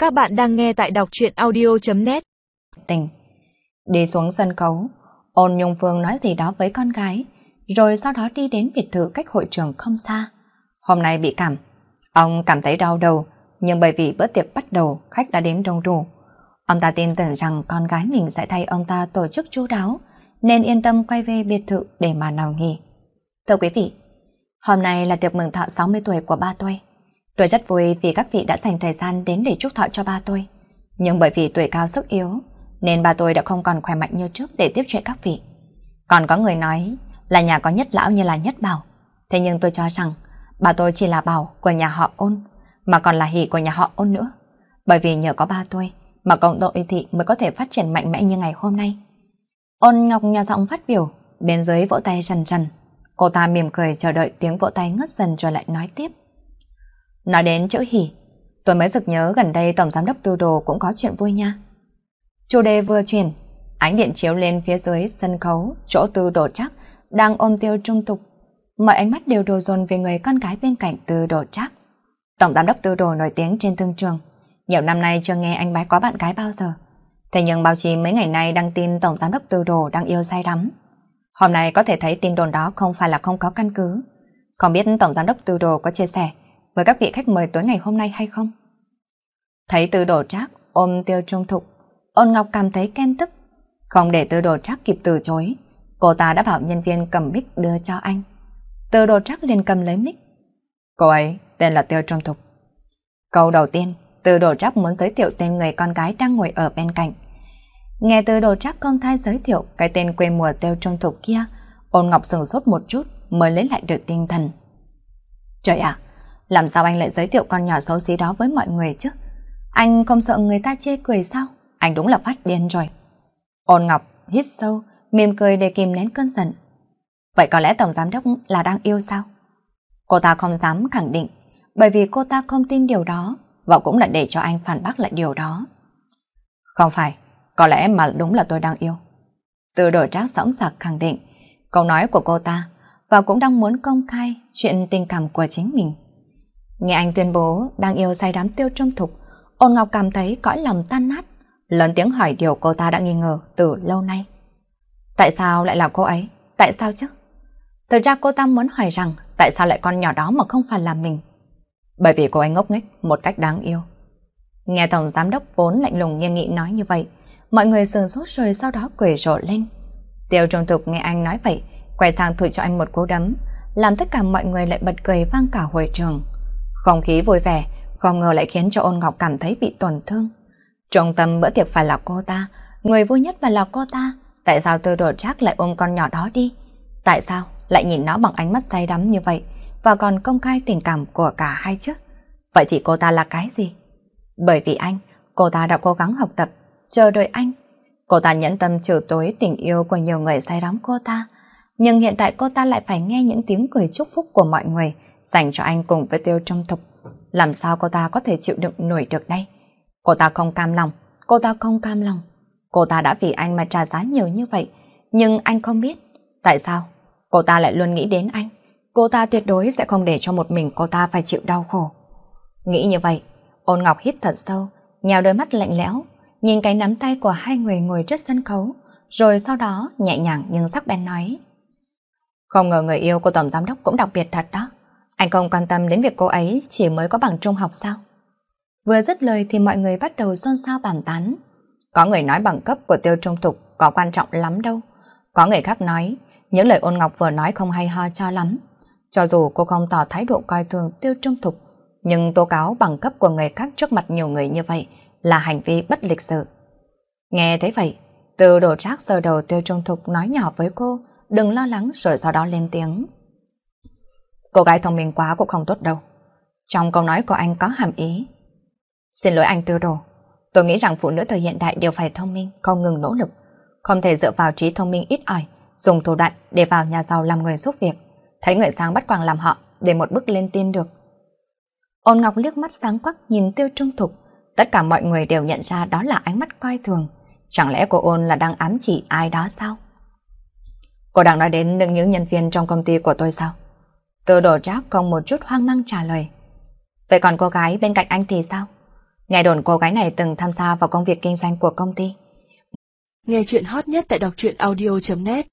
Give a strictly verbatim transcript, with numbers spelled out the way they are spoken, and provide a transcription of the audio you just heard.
Các bạn đang nghe tại đọc truyện audio chấm net. Tình. Đi xuống sân khấu, Ôn Nhung Phương nói gì đó với con gái, rồi sau đó đi đến biệt thự cách hội trường không xa. Hôm nay bị cảm, ông cảm thấy đau đầu, nhưng bởi vì bữa tiệc bắt đầu, khách đã đến đông đủ. Ông ta tin tưởng rằng con gái mình sẽ thay ông ta tổ chức chu đáo, nên yên tâm quay về biệt thự để mà nào nghỉ. Thưa quý vị, hôm nay là tiệc mừng thọ sáu mươi tuổi của ba tôi. Tôi rất vui vì các vị đã dành thời gian đến để chúc thọ cho ba tôi. Nhưng bởi vì tuổi cao sức yếu, nên ba tôi đã không còn khỏe mạnh như trước để tiếp chuyện các vị. Còn có người nói là nhà có nhất lão như là nhất bảo. Thế nhưng tôi cho rằng ba tôi chỉ là bảo của nhà họ Ôn, mà còn là hỷ của nhà họ Ôn nữa. Bởi vì nhờ có ba tôi mà cộng đội thị mới có thể phát triển mạnh mẽ như ngày hôm nay. Ôn Ngọc nhà giọng phát biểu, bên dưới vỗ tay rần rần. Cô ta mỉm cười chờ đợi tiếng vỗ tay ngất dần rồi lại nói tiếp. Nói đến chữ hỷ, tôi mới sực nhớ gần đây Tổng Giám đốc Tư Đồ cũng có chuyện vui nha. Chủ đề vừa chuyển, ánh điện chiếu lên phía dưới sân khấu, chỗ Tư Đồ Trác đang ôm Tiêu Trung Tục. Mọi ánh mắt đều đổ dồn về người con gái bên cạnh Tư Đồ Trác. Tổng Giám đốc Tư Đồ nổi tiếng trên thương trường, nhiều năm nay chưa nghe anh bái có bạn gái bao giờ. Thế nhưng báo chí mấy ngày nay đăng tin Tổng Giám đốc Tư Đồ đang yêu say đắm. Hôm nay có thể thấy tin đồn đó không phải là không có căn cứ. Không biết Tổng Giám đốc Tư Đồ có chia sẻ với các vị khách mời tối ngày hôm nay hay không? Thấy Tư Đồ Trác ôm Tiêu Trung Thục, Ôn Ngọc cảm thấy ghen tức. Không để Tư Đồ Trác kịp từ chối, cô ta đã bảo nhân viên cầm mic đưa cho anh. Tư Đồ Trác liền cầm lấy mic. Cô ấy tên là Tiêu Trung Thục. Câu đầu tiên, Tư Đồ Trác muốn giới thiệu tên người con gái đang ngồi ở bên cạnh. Nghe Tư Đồ Trác công khai giới thiệu cái tên quê mùa Tiêu Trung Thục kia, Ôn Ngọc sửng sốt một chút mới lấy lại được tinh thần. Trời ạ, làm sao anh lại giới thiệu con nhỏ xấu xí đó với mọi người chứ? Anh không sợ người ta chê cười sao? Anh đúng là phát điên rồi. Ôn Ngọc hít sâu, mỉm cười để kìm nén cơn giận. Vậy có lẽ Tổng Giám đốc là đang yêu sao? Cô ta không dám khẳng định, bởi vì cô ta không tin điều đó, và cũng là để cho anh phản bác lại điều đó. Không phải, có lẽ mà đúng là tôi đang yêu. Tư Đồ Trác sõng sạc khẳng định câu nói của cô ta, và cũng đang muốn công khai chuyện tình cảm của chính mình. Nghe anh tuyên bố đang yêu say đắm Tiêu Trung Thục, Ôn Ngọc cảm thấy cõi lòng tan nát, lớn tiếng hỏi điều cô ta đã nghi ngờ từ lâu nay. Tại sao lại là cô ấy? Tại sao chứ? Thực ra cô ta muốn hỏi rằng tại sao lại con nhỏ đó mà không phải là mình. Bởi vì cô ấy ngốc nghếch một cách đáng yêu. Nghe Tổng Giám đốc vốn lạnh lùng nghiêm nghị nói như vậy, mọi người sửng sốt rồi sau đó cười rộ lên. Tiêu Trung Thục nghe anh nói vậy, quay sang thổi cho anh một cú đấm, làm tất cả mọi người lại bật cười vang cả hội trường. Không khí vui vẻ, không ngờ lại khiến cho Ôn Ngọc cảm thấy bị tổn thương. Trung tâm bữa tiệc phải là cô ta, người vui nhất phải là cô ta. Tại sao Tư Đồ Trác lại ôm con nhỏ đó đi? Tại sao lại nhìn nó bằng ánh mắt say đắm như vậy, và còn công khai tình cảm của cả hai chứ? Vậy thì cô ta là cái gì? Bởi vì anh, cô ta đã cố gắng học tập, chờ đợi anh. Cô ta nhẫn tâm trừ tối tình yêu của nhiều người say đắm cô ta. Nhưng hiện tại cô ta lại phải nghe những tiếng cười chúc phúc của mọi người dành cho anh cùng với Tiêu Trung Thục. Làm sao cô ta có thể chịu đựng nổi được đây? Cô ta không cam lòng, cô ta không cam lòng. Cô ta đã vì anh mà trả giá nhiều như vậy, nhưng anh không biết. Tại sao? Cô ta lại luôn nghĩ đến anh. Cô ta tuyệt đối sẽ không để cho một mình cô ta phải chịu đau khổ. Nghĩ như vậy, Ôn Ngọc hít thật sâu, nhào đôi mắt lạnh lẽo, nhìn cái nắm tay của hai người ngồi trước sân khấu, rồi sau đó nhẹ nhàng nhưng sắc bén nói. Không ngờ người yêu của Tổng Giám đốc cũng đặc biệt thật đó. Anh không quan tâm đến việc cô ấy chỉ mới có bằng trung học sao? Vừa dứt lời thì mọi người bắt đầu xôn xao bàn tán. Có người nói bằng cấp của Tiêu Trung Thục có quan trọng lắm đâu. Có người khác nói những lời Ôn Ngọc vừa nói không hay ho cho lắm. Cho dù cô không tỏ thái độ coi thường Tiêu Trung Thục, nhưng tố cáo bằng cấp của người khác trước mặt nhiều người như vậy là hành vi bất lịch sự. Nghe thấy vậy, Tư Đồ Trác giơ đầu Tiêu Trung Thục nói nhỏ với cô, đừng lo lắng, rồi sau đó lên tiếng. Cô gái thông minh quá cũng không tốt đâu. Trong câu nói của anh có hàm ý. Xin lỗi anh Tư Đồ, tôi nghĩ rằng phụ nữ thời hiện đại đều phải thông minh, không ngừng nỗ lực, không thể dựa vào trí thông minh ít ỏi, dùng thủ đoạn để vào nhà giàu làm người giúp việc, thấy người sang bắt quàng làm họ để một bước lên tin được. Ôn Ngọc liếc mắt sáng quắc nhìn Tiêu Trung Thục, tất cả mọi người đều nhận ra đó là ánh mắt coi thường. Chẳng lẽ cô Ôn là đang ám chỉ ai đó sao? Cô đang nói đến những nhân viên trong công ty của tôi sao? Tư Đồ Trác không một chút hoang mang trả lời. Vậy còn cô gái bên cạnh anh thì sao? Nghe đồn cô gái này từng tham gia vào công việc kinh doanh của công ty. Nghe chuyện hot nhất tại đọc truyện audio chấm net.